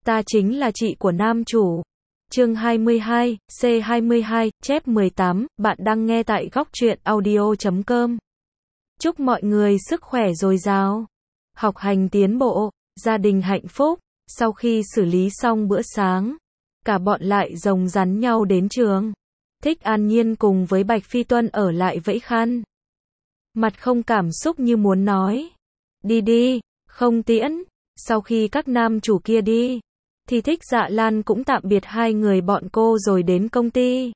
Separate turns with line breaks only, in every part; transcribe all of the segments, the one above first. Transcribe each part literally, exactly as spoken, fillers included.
Ta chính là chị của nam chủ. Chương hai mươi hai, C hai mươi hai, chép mười tám, bạn đang nghe tại góc truyện audio chấm com. Chúc mọi người sức khỏe dồi dào, học hành tiến bộ, gia đình hạnh phúc. Sau khi xử lý xong bữa sáng, cả bọn lại rồng rắn nhau đến trường. Thích An Nhiên cùng với Bạch Phi Tuân ở lại vẫy khăn. Mặt không cảm xúc như muốn nói. Đi đi, không tiễn. Sau khi các nam chủ kia đi, thì Thích Dạ Lan cũng tạm biệt hai người bọn cô rồi đến công ty.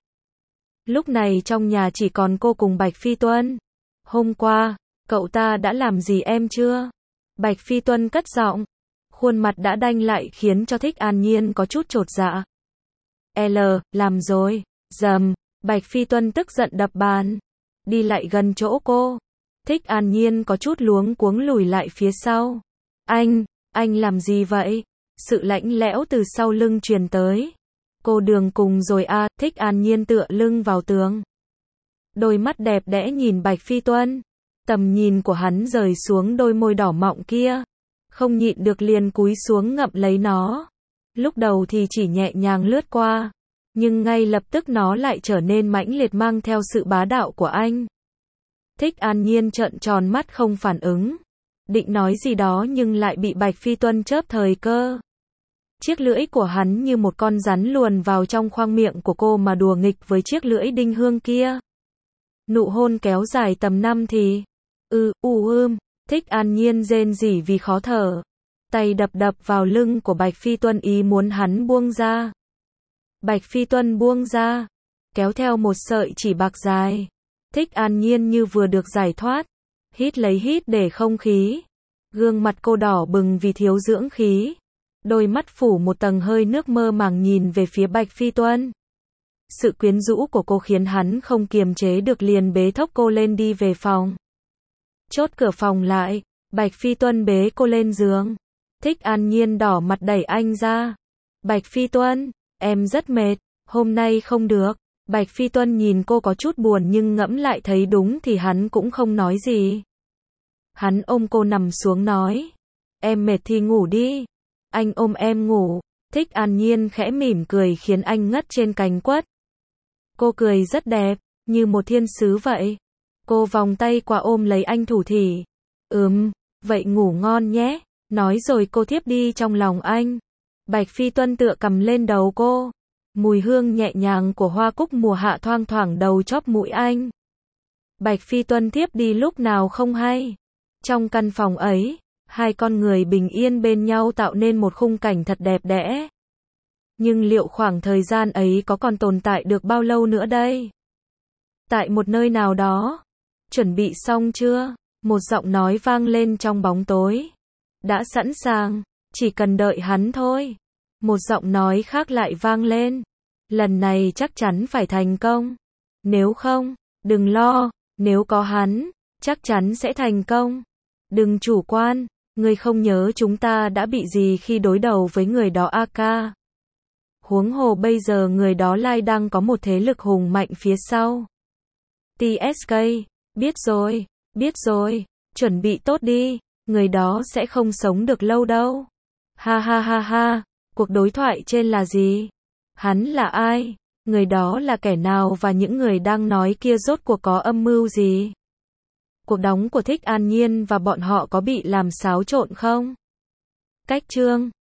Lúc này trong nhà chỉ còn cô cùng Bạch Phi Tuân. Hôm qua, cậu ta đã làm gì em chưa? Bạch Phi Tuân cất giọng. Khuôn mặt đã đanh lại khiến cho Thích An Nhiên có chút chột dạ. L, làm rồi. Dầm, Bạch Phi Tuân tức giận đập bàn. Đi lại gần chỗ cô. Thích An Nhiên có chút luống cuống lùi lại phía sau. Anh, anh làm gì vậy? Sự lạnh lẽo từ sau lưng truyền tới. Cô Đường cùng rồi à, Thích An Nhiên tựa lưng vào tường. Đôi mắt đẹp đẽ nhìn Bạch Phi Tuân. Tầm nhìn của hắn rời xuống đôi môi đỏ mọng kia. Không nhịn được liền cúi xuống ngậm lấy nó. Lúc đầu thì chỉ nhẹ nhàng lướt qua. Nhưng ngay lập tức nó lại trở nên mãnh liệt mang theo sự bá đạo của anh. Thích An Nhiên trợn tròn mắt không phản ứng. Định nói gì đó nhưng lại bị Bạch Phi Tuân chớp thời cơ. Chiếc lưỡi của hắn như một con rắn luồn vào trong khoang miệng của cô mà đùa nghịch với chiếc lưỡi đinh hương kia. Nụ hôn kéo dài tầm năm thì. Ừ, u ưm, Thích An Nhiên rên rỉ vì khó thở. Tay đập đập vào lưng của Bạch Phi Tuân ý muốn hắn buông ra. Bạch Phi Tuân buông ra. Kéo theo một sợi chỉ bạc dài. Thích An Nhiên như vừa được giải thoát. Hít lấy hít để không khí. Gương mặt cô đỏ bừng vì thiếu dưỡng khí. Đôi mắt phủ một tầng hơi nước mơ màng nhìn về phía Bạch Phi Tuân. Sự quyến rũ của cô khiến hắn không kiềm chế được liền bế thốc cô lên đi về phòng. Chốt cửa phòng lại, Bạch Phi Tuân bế cô lên giường. Thích An Nhiên đỏ mặt đẩy anh ra. Bạch Phi Tuân, em rất mệt, hôm nay không được. Bạch Phi Tuân nhìn cô có chút buồn nhưng ngẫm lại thấy đúng thì hắn cũng không nói gì. Hắn ôm cô nằm xuống nói. Em mệt thì ngủ đi. Anh ôm em ngủ. Thích An Nhiên khẽ mỉm cười khiến anh ngất trên cành quất. Cô cười rất đẹp, như một thiên sứ vậy. Cô vòng tay qua ôm lấy anh thủ thỉ. Ừm, vậy ngủ ngon nhé. Nói rồi cô thiếp đi trong lòng anh. Bạch Phi Tuân tựa cầm lên đầu cô. Mùi hương nhẹ nhàng của hoa cúc mùa hạ thoang thoảng đầu chóp mũi anh. Bạch Phi Tuân thiếp đi lúc nào không hay. Trong căn phòng ấy, hai con người bình yên bên nhau tạo nên một khung cảnh thật đẹp đẽ. Nhưng liệu khoảng thời gian ấy có còn tồn tại được bao lâu nữa đây? Tại một nơi nào đó. Chuẩn bị xong chưa? Một giọng nói vang lên trong bóng tối. Đã sẵn sàng, chỉ cần đợi hắn thôi. Một giọng nói khác lại vang lên. Lần này chắc chắn phải thành công. Nếu không, đừng lo, nếu có hắn, chắc chắn sẽ thành công. Đừng chủ quan, người không nhớ chúng ta đã bị gì khi đối đầu với người đó a ca. Huống hồ bây giờ người đó lai đang có một thế lực hùng mạnh phía sau. tê ét ca, biết rồi, biết rồi, chuẩn bị tốt đi, người đó sẽ không sống được lâu đâu. Ha ha ha ha, cuộc đối thoại trên là gì? Hắn là ai? Người đó là kẻ nào và những người đang nói kia rốt cuộc có âm mưu gì? Cuộc đóng của Thích An Nhiên và bọn họ có bị làm xáo trộn không? Cách chương